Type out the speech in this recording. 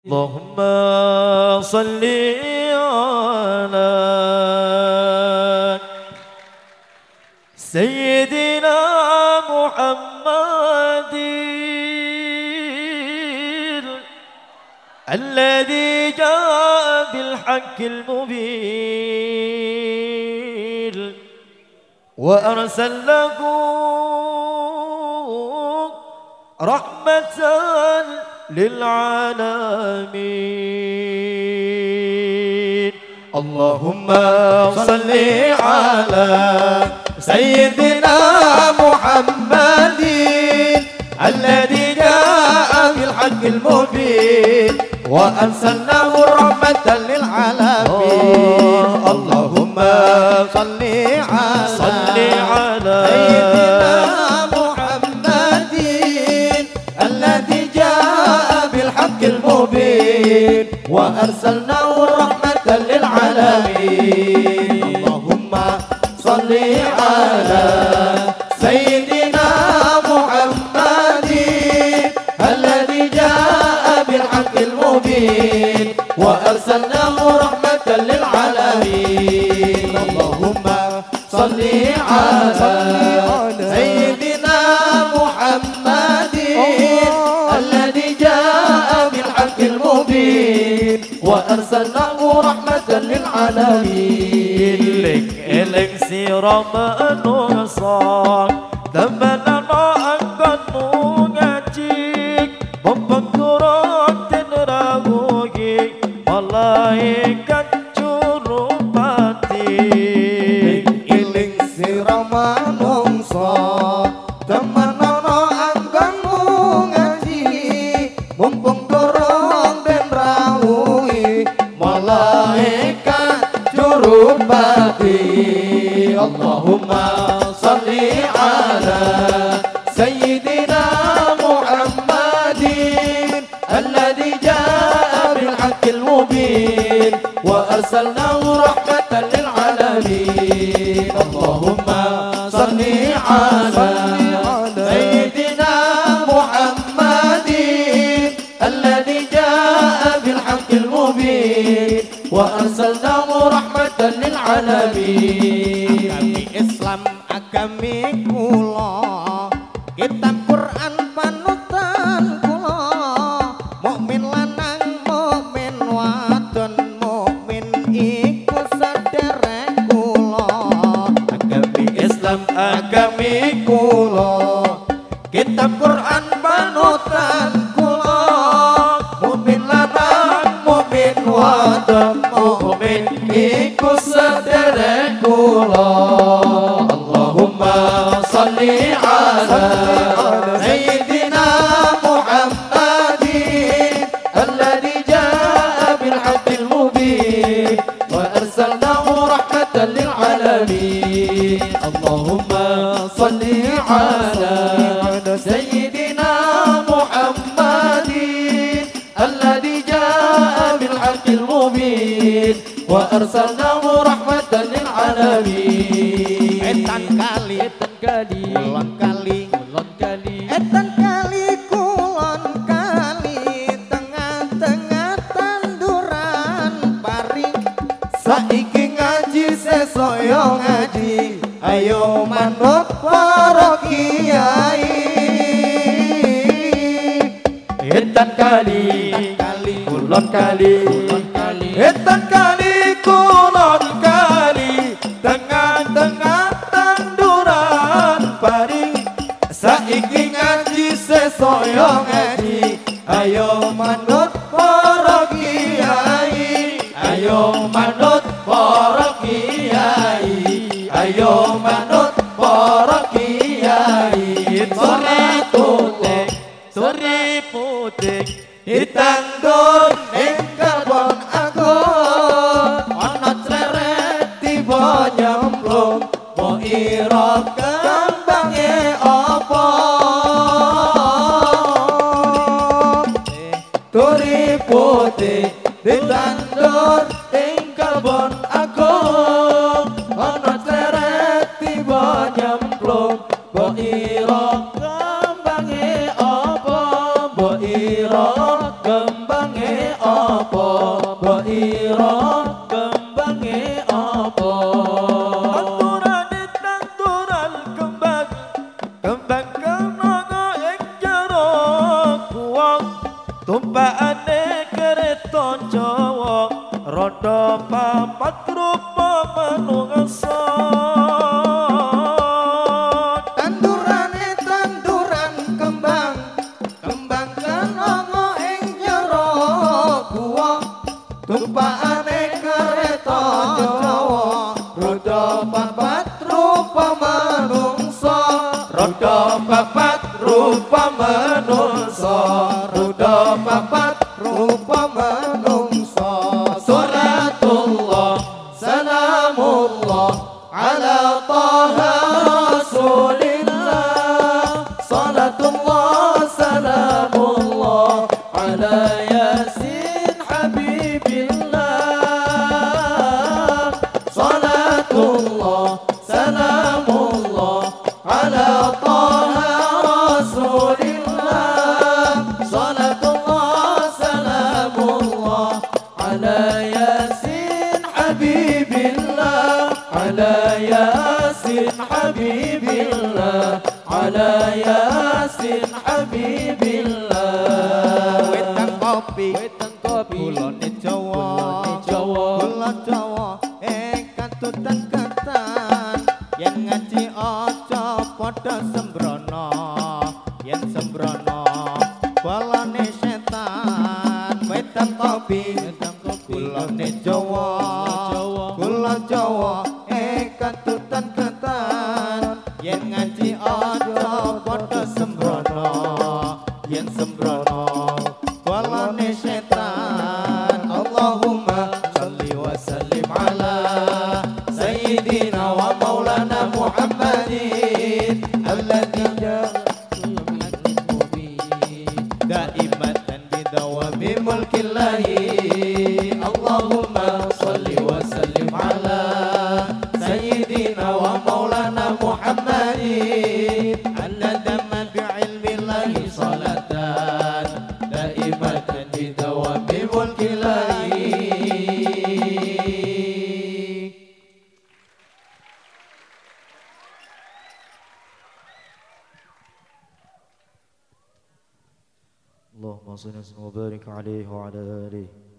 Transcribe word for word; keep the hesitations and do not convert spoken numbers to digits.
Allahumma salli ala Sayyidina Muhammadin alladhi jaa bil haqqil mubin wa arsalahu rahmatan للعالمين اللهم صل على سيدنا محمد الذي جاء بالحق المبين وأرسلناه رحمة للعالمين اللهم صل على سيدنا محمد الذي بالحق المبين وأرسلناه رحمة للعالمين اللهم صل على سيدنا محمد الذي جاء بالحق المبين وأرسلناه رحمة للعالمين اللهم صل على سيدنا محمد الذي جاء بالحق المبين وأرسلناه رحمة للعالمين إلك إلك سيرم نصار دمنا أنقنو ngajik Membenturut teneragogi Malaikat curupati Iling sirama nongso Temenana angkangmu ngaji Mumpung dorong dan rawuhi Malaikat curupati Allahumma salli ala Sayyidina Muhammadin Alladhi jaa bilhaqqil mubin Wa arsalnahu rahmatan lil'alamin Allahumma salli ala Sayyidina Muhammadin Alladhi jaa bilhaqqil mubin Wa arsalnahu rahmatan lil'alamin Agami Islam, agami kula Kitab Quran panutan kula Mukmin lanang, mukmin wadon Mukmin iku sederek kula Agami Islam, agami kula Kitab Quran panutan kula Mukmin lanang, mukmin wadon Mukmin iku sederek kula Allahumma salli ala Sayyidina Muhammadin Alladhi jaa bilhaqqil mubin Wa arsalnahu rahmatan lil'alamin Allahumma salli ala Sayyidina Muhammadin Alladhi jaa bilhaqqil mubin Wa arsalnahu rahmatan lil'alamin Etan kali, etan kali, kulon kali, kulon kali Etan kali, kulon kali Tengah-tengah tanduran pari Saiki ngaji, sesoyo ngaji Ayo manut para kiai Etan kali, kulon kali, etan kali, kulon kali Tengah-tengah tanduran pari Saiki ngaji, sesoyo ngaji Ayo manut para kiai Ayo manut para kiai Ayo manut para kiai Sore putih, sore putih Ditandur ing kebon agung ana cleret tiba nyemplung mo ira kembange apa Turi putih ditandur ing kebon agung ana cleret tiba nyemplung mo ira kembange apa mo ira kembange apa mbok ira kembange apa Tanturane tanturan kembang kembang kenanga ing jero kuwang tumpakane kereta Jawa roda papat rupa manungsa Tandurane tanduran kembang kembang kenanga ing jero guwa tumpakane kereta Jawa roda papat rupa manungsa roda papat rupa manungsa roda papat rupa manungsa salatullah salamullah ala taha rasulillah salatullah salamullah ala yasin habibillah salatullah salamullah ala taha rasulillah salatullah salamullah ala yasin habibillah ala yasin habibillah ala yasin habibillah Wetang kopi weteng kopi Kulone Jawa Kulone Jawa Kula Jawa eh katutan ketan yen ngaji aja padha sembrono yen sembrono balane setan wetang kopi weteng kopi Kulone Jawa Jawa Kula Jawa eh katutan ketan yen ngaji aja padha sembrono yen sembrono balane setan Allahumma shalli wa sallim ala sayyidina wa maulana Muhammadin alladzi daimatan bidawami mulkillahi Allahumma shalli wa sallim ala sayyidina wa maulana Muhammadin alladzi bi'ilmillahi salatan daimatan bidawami mulkillahi اللهم صل وسلم وبارك عليه وعلى آله